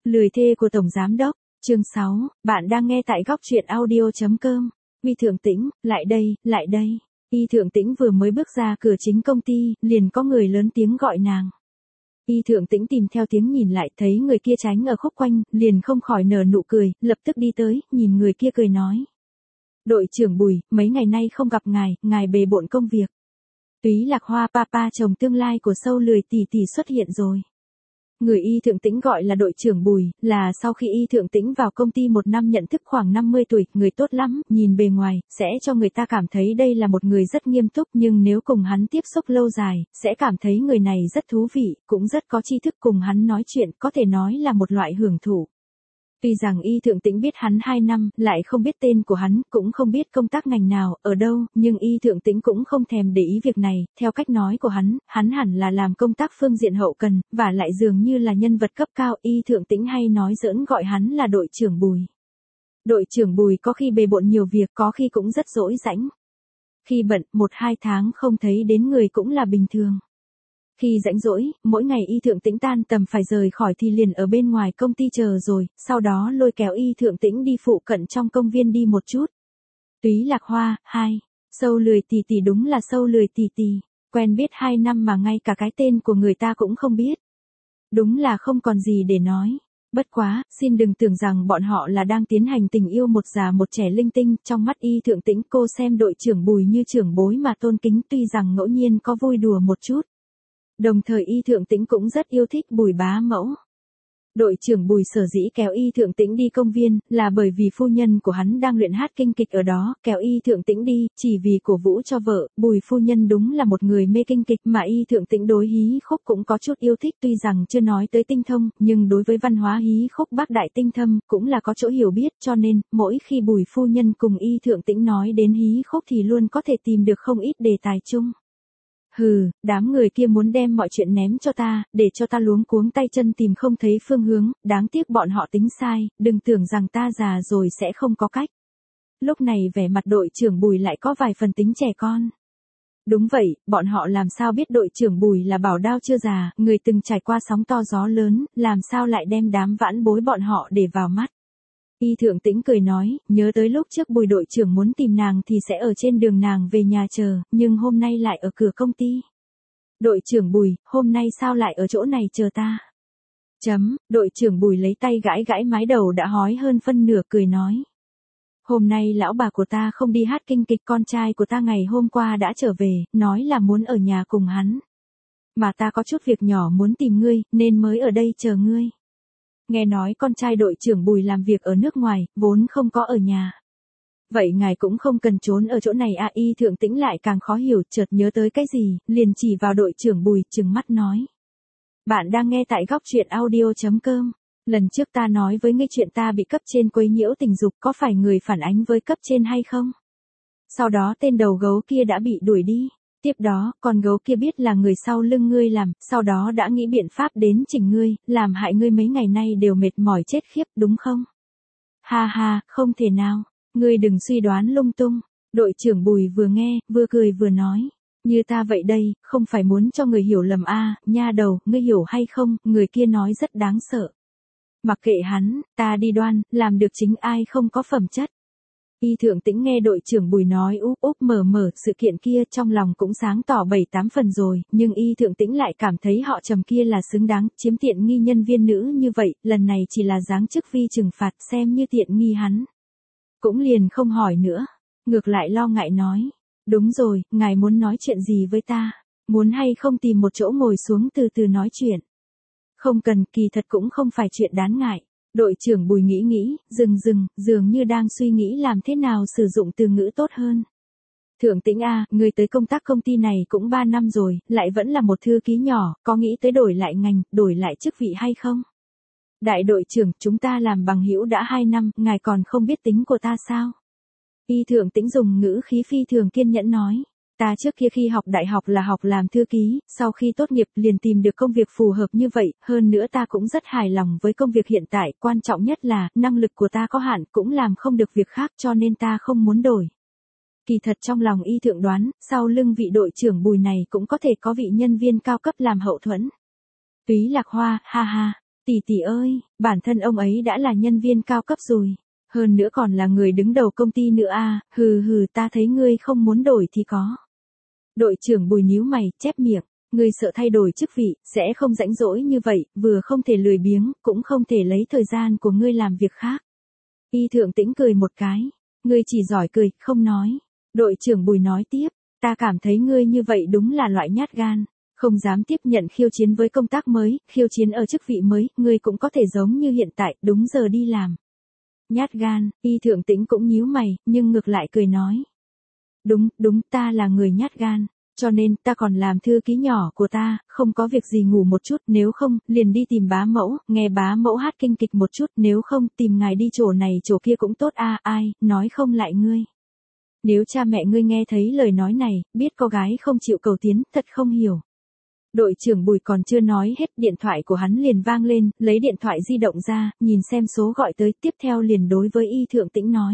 Lười thê của Tổng Giám Đốc, chương 6, bạn đang nghe tại góc truyện audio.com. Y Thượng Tĩnh, lại đây. Y Thượng Tĩnh vừa mới bước ra cửa chính công ty, liền có người lớn tiếng gọi nàng. Y Thượng Tĩnh tìm theo tiếng nhìn lại, thấy người kia tránh ở khúc quanh, liền không khỏi nở nụ cười, lập tức đi tới, nhìn người kia cười nói. Đội trưởng Bùi, mấy ngày nay không gặp ngài bề bộn công việc. Túy Lạc Hoa papa chồng tương lai của Sâu Lười tỷ tỷ xuất hiện rồi. Người Y Thượng Tĩnh gọi là đội trưởng Bùi, là sau khi Y Thượng Tĩnh vào công ty 1 năm nhận thức khoảng 50 tuổi, người tốt lắm, nhìn bề ngoài, sẽ cho người ta cảm thấy đây là một người rất nghiêm túc, nhưng nếu cùng hắn tiếp xúc lâu dài, sẽ cảm thấy người này rất thú vị, cũng rất có tri thức, cùng hắn nói chuyện, có thể nói là một loại hưởng thụ. Tuy rằng Y Thượng Tĩnh biết hắn 2 năm, lại không biết tên của hắn, cũng không biết công tác ngành nào, ở đâu, nhưng Y Thượng Tĩnh cũng không thèm để ý việc này, theo cách nói của hắn hẳn là làm công tác phương diện hậu cần, và lại dường như là nhân vật cấp cao, Y Thượng Tĩnh hay nói giỡn gọi hắn là đội trưởng Bùi. Đội trưởng Bùi có khi bề bộn nhiều việc, có khi cũng rất rỗi rãnh. Khi bận, 1-2 tháng không thấy đến người cũng là bình thường. Khi rảnh rỗi, mỗi ngày Y Thượng Tĩnh tan tầm phải rời khỏi thì liền ở bên ngoài công ty chờ rồi, sau đó lôi kéo Y Thượng Tĩnh đi phụ cận trong công viên đi một chút. Túy Lạc Hoa, 2. Sâu Lười tỷ tỷ đúng là Sâu Lười tỷ tỷ, quen biết 2 năm mà ngay cả cái tên của người ta cũng không biết. Đúng là không còn gì để nói. Bất quá, xin đừng tưởng rằng bọn họ là đang tiến hành tình yêu một già một trẻ linh tinh, trong mắt Y Thượng Tĩnh cô xem đội trưởng Bùi như trưởng bối mà tôn kính, tuy rằng ngẫu nhiên có vui đùa một chút. Đồng thời Y Thượng Tĩnh cũng rất yêu thích Bùi bá mẫu. Đội trưởng Bùi sở dĩ kéo Y Thượng Tĩnh đi công viên, là bởi vì phu nhân của hắn đang luyện hát kinh kịch ở đó, kéo Y Thượng Tĩnh đi, chỉ vì cổ vũ cho vợ. Bùi phu nhân đúng là một người mê kinh kịch, mà Y Thượng Tĩnh đối hí khúc cũng có chút yêu thích, tuy rằng chưa nói tới tinh thông, nhưng đối với văn hóa hí khúc bác đại tinh thâm, cũng là có chỗ hiểu biết, cho nên, mỗi khi Bùi phu nhân cùng Y Thượng Tĩnh nói đến hí khúc thì luôn có thể tìm được không ít đề tài chung. Hừ, đám người kia muốn đem mọi chuyện ném cho ta, để cho ta luống cuống tay chân tìm không thấy phương hướng, đáng tiếc bọn họ tính sai, đừng tưởng rằng ta già rồi sẽ không có cách. Lúc này vẻ mặt đội trưởng Bùi lại có vài phần tính trẻ con. Đúng vậy, bọn họ làm sao biết đội trưởng Bùi là bảo đao chưa già, người từng trải qua sóng to gió lớn, làm sao lại đem đám vãn bối bọn họ để vào mắt. Y Thượng Tĩnh cười nói, nhớ tới lúc trước Bùi đội trưởng muốn tìm nàng thì sẽ ở trên đường nàng về nhà chờ, nhưng hôm nay lại ở cửa công ty. Đội trưởng Bùi, hôm nay sao lại ở chỗ này chờ ta? Đội trưởng Bùi lấy tay gãi mái đầu đã hói hơn phân nửa, cười nói. Hôm nay lão bà của ta không đi hát kinh kịch, con trai của ta ngày hôm qua đã trở về, nói là muốn ở nhà cùng hắn. Mà ta có chút việc nhỏ muốn tìm ngươi, nên mới ở đây chờ ngươi. Nghe nói con trai đội trưởng Bùi làm việc ở nước ngoài, vốn không có ở nhà. Vậy ngài cũng không cần trốn ở chỗ này à? Y Thượng Tĩnh lại càng khó hiểu, chợt nhớ tới cái gì, liền chỉ vào đội trưởng Bùi, trừng mắt nói. Bạn đang nghe tại góc truyện audio.com. Lần trước ta nói với ngươi chuyện ta bị cấp trên quấy nhiễu tình dục, có phải người phản ánh với cấp trên hay không? Sau đó tên đầu gấu kia đã bị đuổi đi. Tiếp đó, con gấu kia biết là người sau lưng ngươi làm, sau đó đã nghĩ biện pháp đến chỉnh ngươi, làm hại ngươi mấy ngày nay đều mệt mỏi chết khiếp, đúng không? Ha, không thể nào, ngươi đừng suy đoán lung tung. Đội trưởng Bùi vừa nghe, vừa cười vừa nói. Như ta vậy đây, không phải muốn cho người hiểu lầm à, nha đầu, ngươi hiểu hay không, người kia nói rất đáng sợ. Mặc kệ hắn, ta đi đoan, làm được chính ai không có phẩm chất. Y Thượng Tĩnh nghe đội trưởng Bùi nói úp mở sự kiện kia, trong lòng cũng sáng tỏ 7-8 phần rồi, nhưng Y Thượng Tĩnh lại cảm thấy họ Trầm kia là xứng đáng, chiếm tiện nghi nhân viên nữ như vậy, lần này chỉ là giáng chức vi trừng phạt, xem như tiện nghi hắn. Cũng liền không hỏi nữa, ngược lại lo ngại nói, đúng rồi, ngài muốn nói chuyện gì với ta, muốn hay không tìm một chỗ ngồi xuống từ từ nói chuyện. Không cần, kỳ thật cũng không phải chuyện đáng ngại. Đội trưởng Bùi nghĩ, dường như đang suy nghĩ làm thế nào sử dụng từ ngữ tốt hơn. Thượng Tĩnh à, người tới công tác công ty này cũng 3 năm rồi, lại vẫn là một thư ký nhỏ, có nghĩ tới đổi lại ngành, đổi lại chức vị hay không? Đại đội trưởng, chúng ta làm bằng hữu đã 2 năm, ngài còn không biết tính của ta sao? Y Thượng Tĩnh dùng ngữ khí phi thường kiên nhẫn nói. Ta trước kia khi học đại học là học làm thư ký, sau khi tốt nghiệp liền tìm được công việc phù hợp như vậy, hơn nữa ta cũng rất hài lòng với công việc hiện tại, quan trọng nhất là, năng lực của ta có hạn, cũng làm không được việc khác cho nên ta không muốn đổi. Kỳ thật trong lòng Y Thượng đoán, sau lưng vị đội trưởng Bùi này cũng có thể có vị nhân viên cao cấp làm hậu thuẫn. Túy Lạc Hoa, ha, Tỷ ơi, bản thân ông ấy đã là nhân viên cao cấp rồi. Hơn nữa còn là người đứng đầu công ty nữa à, ta thấy ngươi không muốn đổi thì có. Đội trưởng Bùi nhíu mày, chép miệng, ngươi sợ thay đổi chức vị, sẽ không rãnh rỗi như vậy, vừa không thể lười biếng, cũng không thể lấy thời gian của ngươi làm việc khác. Y Thượng Tĩnh cười một cái, ngươi chỉ giỏi cười, không nói. Đội trưởng Bùi nói tiếp, ta cảm thấy ngươi như vậy đúng là loại nhát gan, không dám tiếp nhận khiêu chiến với công tác mới, khiêu chiến ở chức vị mới, ngươi cũng có thể giống như hiện tại, đúng giờ đi làm. Nhát gan, Y Thượng Tĩnh cũng nhíu mày, nhưng ngược lại cười nói. Đúng, ta là người nhát gan, cho nên ta còn làm thư ký nhỏ của ta, không có việc gì ngủ một chút, nếu không, liền đi tìm bá mẫu, nghe bá mẫu hát kinh kịch một chút, nếu không, tìm ngài đi chỗ này chỗ kia cũng tốt a, ai, nói không lại ngươi. Nếu cha mẹ ngươi nghe thấy lời nói này, biết có gái không chịu cầu tiến, thật không hiểu. Đội trưởng Bùi còn chưa nói hết, điện thoại của hắn liền vang lên, lấy điện thoại di động ra, nhìn xem số gọi tới, tiếp theo liền đối với Y Thượng Tĩnh nói.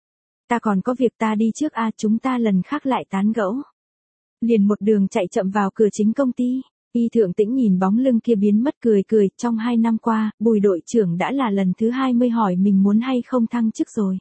Ta còn có việc, ta đi trước a, chúng ta lần khác lại tán gẫu. Liền một đường chạy chậm vào cửa chính công ty. Y Thượng Tĩnh nhìn bóng lưng kia biến mất, cười, trong 2 năm qua, Bùi đội trưởng đã là lần thứ 20 hỏi mình muốn hay không thăng chức rồi.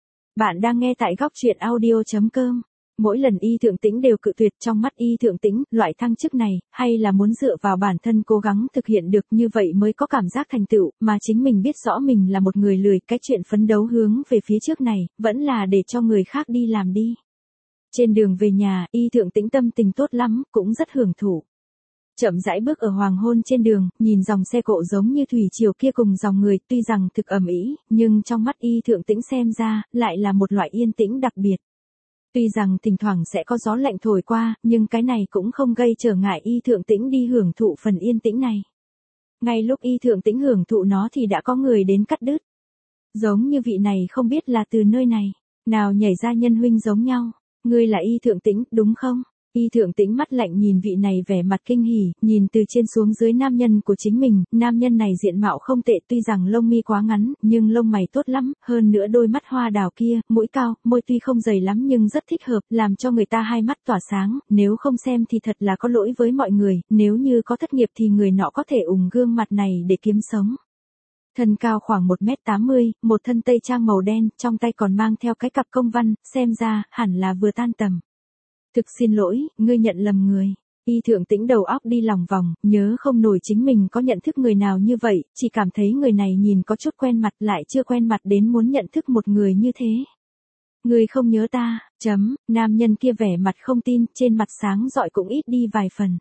Bạn đang nghe tại góc truyện audio.com. Mỗi lần Y Thượng Tĩnh đều cự tuyệt, trong mắt Y Thượng Tĩnh, loại thăng chức này, hay là muốn dựa vào bản thân cố gắng thực hiện được, như vậy mới có cảm giác thành tựu, mà chính mình biết rõ mình là một người lười, cái chuyện phấn đấu hướng về phía trước này, vẫn là để cho người khác đi làm đi. Trên đường về nhà, Y Thượng Tĩnh tâm tình tốt lắm, cũng rất hưởng thụ. Chậm rãi bước ở hoàng hôn trên đường, nhìn dòng xe cộ giống như thủy triều kia cùng dòng người, tuy rằng thực ầm ĩ, nhưng trong mắt Y Thượng Tĩnh xem ra, lại là một loại yên tĩnh đặc biệt. Tuy rằng thỉnh thoảng sẽ có gió lạnh thổi qua, nhưng cái này cũng không gây trở ngại Y Thượng Tĩnh đi hưởng thụ phần yên tĩnh này. Ngay lúc Y Thượng Tĩnh hưởng thụ nó thì đã có người đến cắt đứt. Giống như vị này không biết là từ nơi này, nào nhảy ra nhân huynh giống nhau. Ngươi là Y Thượng Tĩnh, đúng không? Y Thượng Tĩnh mắt lạnh nhìn vị này vẻ mặt kinh hỉ, nhìn từ trên xuống dưới nam nhân của chính mình, nam nhân này diện mạo không tệ, tuy rằng lông mi quá ngắn, nhưng lông mày tốt lắm, hơn nữa đôi mắt hoa đào kia, mũi cao, môi tuy không dày lắm nhưng rất thích hợp, làm cho người ta hai mắt tỏa sáng, nếu không xem thì thật là có lỗi với mọi người, nếu như có thất nghiệp thì người nọ có thể ủng gương mặt này để kiếm sống. Thân cao khoảng 1m80, một thân tây trang màu đen, trong tay còn mang theo cái cặp công văn, xem ra, hẳn là vừa tan tầm. Thực xin lỗi, ngươi nhận lầm người. Y Thượng Tĩnh đầu óc đi lòng vòng, nhớ không nổi chính mình có nhận thức người nào như vậy, chỉ cảm thấy người này nhìn có chút quen mặt, lại chưa quen mặt đến muốn nhận thức một người như thế. Ngươi không nhớ ta, nam nhân kia vẻ mặt không tin, trên mặt sáng rọi cũng ít đi vài phần.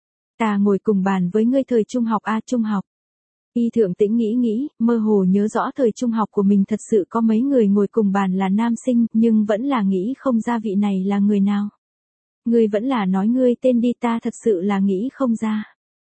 Ta ngồi cùng bàn với ngươi thời trung học a, trung học. Y Thượng Tĩnh nghĩ, mơ hồ nhớ rõ thời trung học của mình thật sự có mấy người ngồi cùng bàn là nam sinh, nhưng vẫn là nghĩ không ra vị này là người nào. Ngươi vẫn là nói ngươi tên đi, ta thật sự là nghĩ không ra.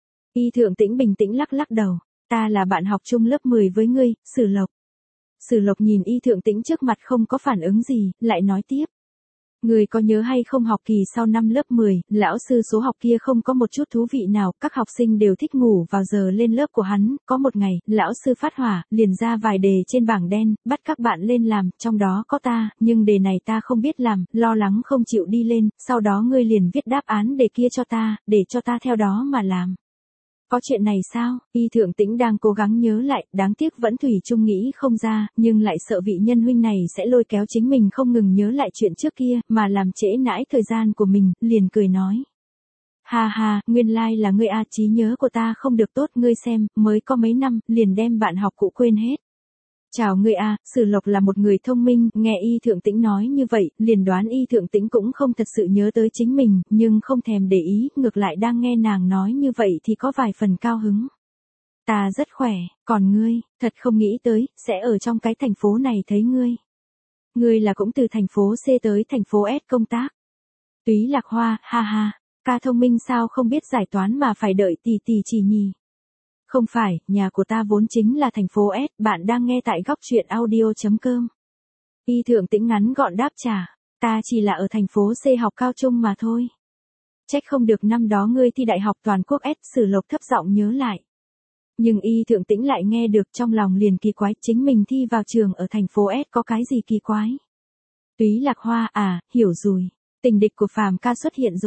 Y Thượng Tĩnh bình tĩnh lắc đầu, ta là bạn học chung lớp 10 với ngươi, Sử Lộc. Sử Lộc nhìn Y Thượng Tĩnh trước mặt không có phản ứng gì, lại nói tiếp. Người có nhớ hay không học kỳ sau năm lớp 10, lão sư số học kia không có một chút thú vị nào, các học sinh đều thích ngủ vào giờ lên lớp của hắn, có một ngày, lão sư phát hỏa, liền ra vài đề trên bảng đen, bắt các bạn lên làm, trong đó có ta, nhưng đề này ta không biết làm, lo lắng không chịu đi lên, sau đó ngươi liền viết đáp án đề kia cho ta, để cho ta theo đó mà làm. Có chuyện này sao? Y Thượng Tĩnh đang cố gắng nhớ lại, đáng tiếc vẫn thủy chung nghĩ không ra, nhưng lại sợ vị nhân huynh này sẽ lôi kéo chính mình không ngừng nhớ lại chuyện trước kia, mà làm trễ nãi thời gian của mình, liền cười nói. Ha, nguyên lai là ngươi a, trí nhớ của ta không được tốt, ngươi xem, mới có mấy năm, liền đem bạn học cũ quên hết. Chào ngươi a, Sử Lộc là một người thông minh, nghe Y Thượng Tĩnh nói như vậy, liền đoán Y Thượng Tĩnh cũng không thật sự nhớ tới chính mình, nhưng không thèm để ý, ngược lại đang nghe nàng nói như vậy thì có vài phần cao hứng. Ta rất khỏe, còn ngươi, thật không nghĩ tới, sẽ ở trong cái thành phố này thấy ngươi. Ngươi là cũng từ thành phố C tới thành phố S công tác. Túy Lạc Hoa, ha, ca thông minh sao không biết giải toán mà phải đợi tỷ chỉ nhì. Không phải, nhà của ta vốn chính là thành phố S, bạn đang nghe tại góc truyện audio.com. Y Thượng Tĩnh ngắn gọn đáp trả, ta chỉ là ở thành phố C học cao trung mà thôi. Trách không được năm đó ngươi thi đại học toàn quốc S, Sử Lộc thấp giọng nhớ lại. Nhưng Y Thượng Tĩnh lại nghe được trong lòng liền kỳ quái, chính mình thi vào trường ở thành phố S có cái gì kỳ quái. Túy Lạc Hoa, à, hiểu rồi, tình địch của Phàm ca xuất hiện rồi.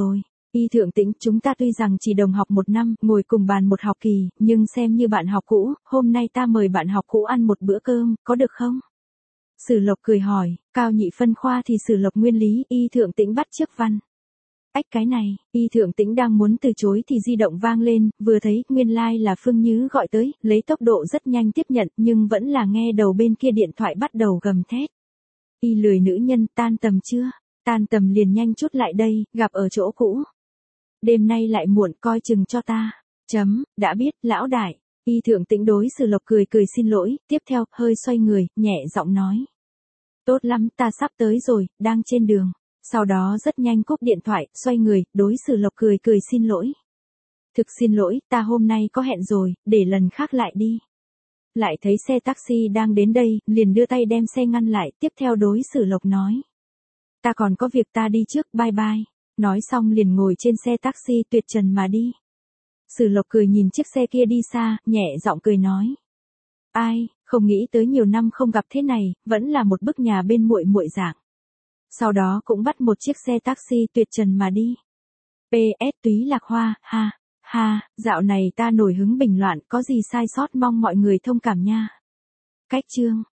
Y Thượng Tĩnh, chúng ta tuy rằng chỉ đồng học một năm, ngồi cùng bàn một học kỳ, nhưng xem như bạn học cũ, hôm nay ta mời bạn học cũ ăn một bữa cơm, có được không? Sử Lộc cười hỏi, cao nhị phân khoa thì Sử Lộc nguyên lý, Y Thượng Tĩnh bắt chước văn. Ách cái này, Y Thượng Tĩnh đang muốn từ chối thì di động vang lên, vừa thấy, nguyên lai là Phương Nhứ gọi tới, lấy tốc độ rất nhanh tiếp nhận, nhưng vẫn là nghe đầu bên kia điện thoại bắt đầu gầm thét. Y lười nữ nhân, tan tầm chưa? Tan tầm liền nhanh chút lại đây, gặp ở chỗ cũ. Đêm nay lại muộn, coi chừng cho ta. Đã biết, lão đại. Y Thượng Tĩnh đối Sử Lộc cười cười xin lỗi, tiếp theo, hơi xoay người, nhẹ giọng nói. Tốt lắm, ta sắp tới rồi, đang trên đường. Sau đó rất nhanh cúp điện thoại, xoay người, đối Sử Lộc cười cười xin lỗi. Thực xin lỗi, ta hôm nay có hẹn rồi, để lần khác lại đi. Lại thấy xe taxi đang đến đây, liền đưa tay đem xe ngăn lại, tiếp theo đối Sử Lộc nói. Ta còn có việc, ta đi trước, bye bye. Nói xong liền ngồi trên xe taxi tuyệt trần mà đi. Sử Lộc cười nhìn chiếc xe kia đi xa, nhẹ giọng cười nói. Ai, không nghĩ tới nhiều năm không gặp thế này, vẫn là một bức nhà bên muội muội dạng. Sau đó cũng bắt một chiếc xe taxi tuyệt trần mà đi. PS Túy Lạc Hoa, ha, dạo này ta nổi hứng bình loạn, có gì sai sót mong mọi người thông cảm nha. Cách chương